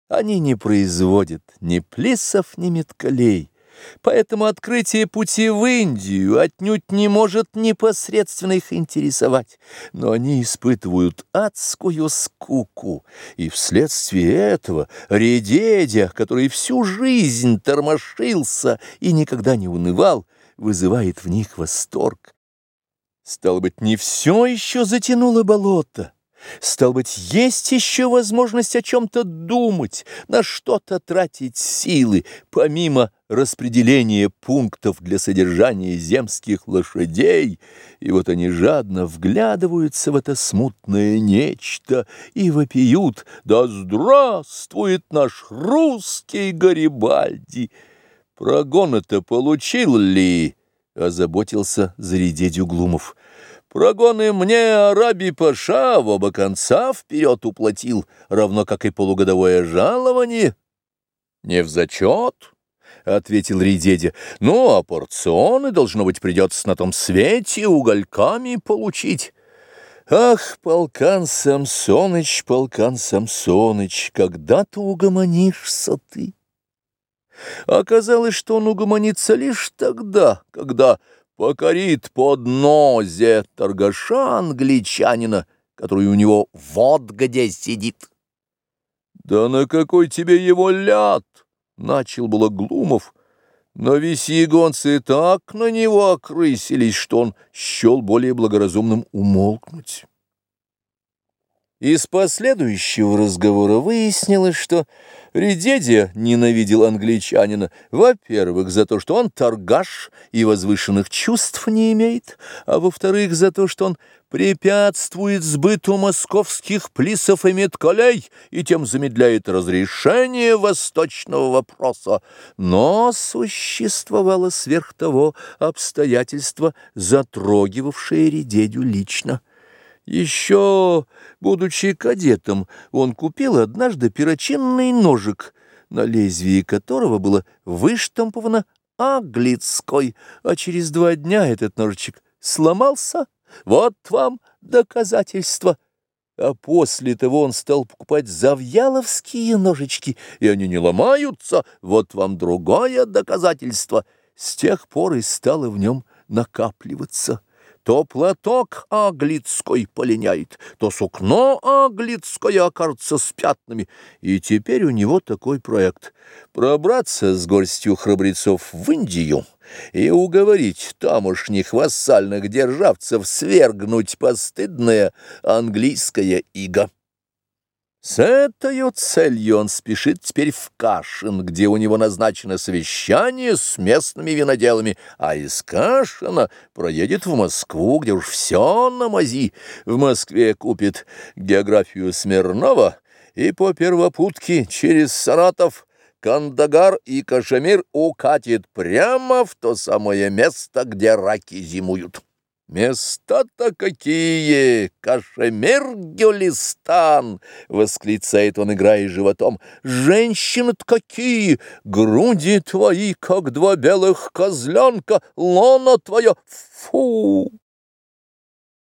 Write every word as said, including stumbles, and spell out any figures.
Они не производят ни плисов, ни меткалей, поэтому открытие пути в Индию отнюдь не может непосредственно их интересовать, но они испытывают адскую скуку, и вследствие этого Редедя, который всю жизнь тормошился и никогда не унывал, вызывает в них восторг. Стало быть, не все еще затянуло болото. Стало быть, есть еще возможность о чем-то думать, на что-то тратить силы, помимо распределения пунктов для содержания земских лошадей, и вот они жадно вглядываются в это смутное нечто и вопиют: «Да здравствует наш русский Гарибальди!» «Прогон-то получил ли?» — озаботился за Редедю Глумов. «Прогоны мне Арабий-паша в оба конца вперед уплатил, равно как и полугодовое жалование». «Не в зачет», — ответил Редедя. «Ну, а порционы, должно быть, придется на том свете угольками получить». «Ах, полкан Самсоныч, полкан Самсоныч, когда-то угомонишься ты». Оказалось, что он угомонится лишь тогда, когда покорит поднозе торгаша-англичанина, который у него вот где сидит. «Да на какой тебе его ляд?» — начал было Глумов, но весьегонцы так на него окрысились, что он счел более благоразумным умолкнуть. Из последующего разговора выяснилось, что Редедя ненавидел англичанина, во-первых, за то, что он торгаш и возвышенных чувств не имеет, а во-вторых, за то, что он препятствует сбыту московских плисов и меткалей и тем замедляет разрешение восточного вопроса. Но существовало сверх того обстоятельство, затрогивавшее Редедю лично. Еще, будучи кадетом, он купил однажды перочинный ножик, на лезвии которого было выштамповано «Аглицкой», а через два дня этот ножичек сломался. Вот вам доказательство. А после того он стал покупать завьяловские ножички, и они не ломаются. Вот вам другое доказательство. С тех пор и стало в нем накапливаться. То платок аглицкой полиняет, то сукно аглицкое окажется с пятнами. И теперь у него такой проект — пробраться с горстью храбрецов в Индию и уговорить тамошних вассальных державцев свергнуть постыдное английское иго. С этой целью он спешит теперь в Кашин, где у него назначено совещание с местными виноделами, а из Кашина проедет в Москву, где уж все на мази. В Москве купит географию Смирнова и по первопутке через Саратов, Кандагар и Кашемир укатит прямо в то самое место, где раки зимуют. «Места-то какие! Кашемир, Гюлистан!» — восклицает он, играя животом. «Женщины-то какие! Груди твои, как два белых козленка! Лоно твое! Фу!»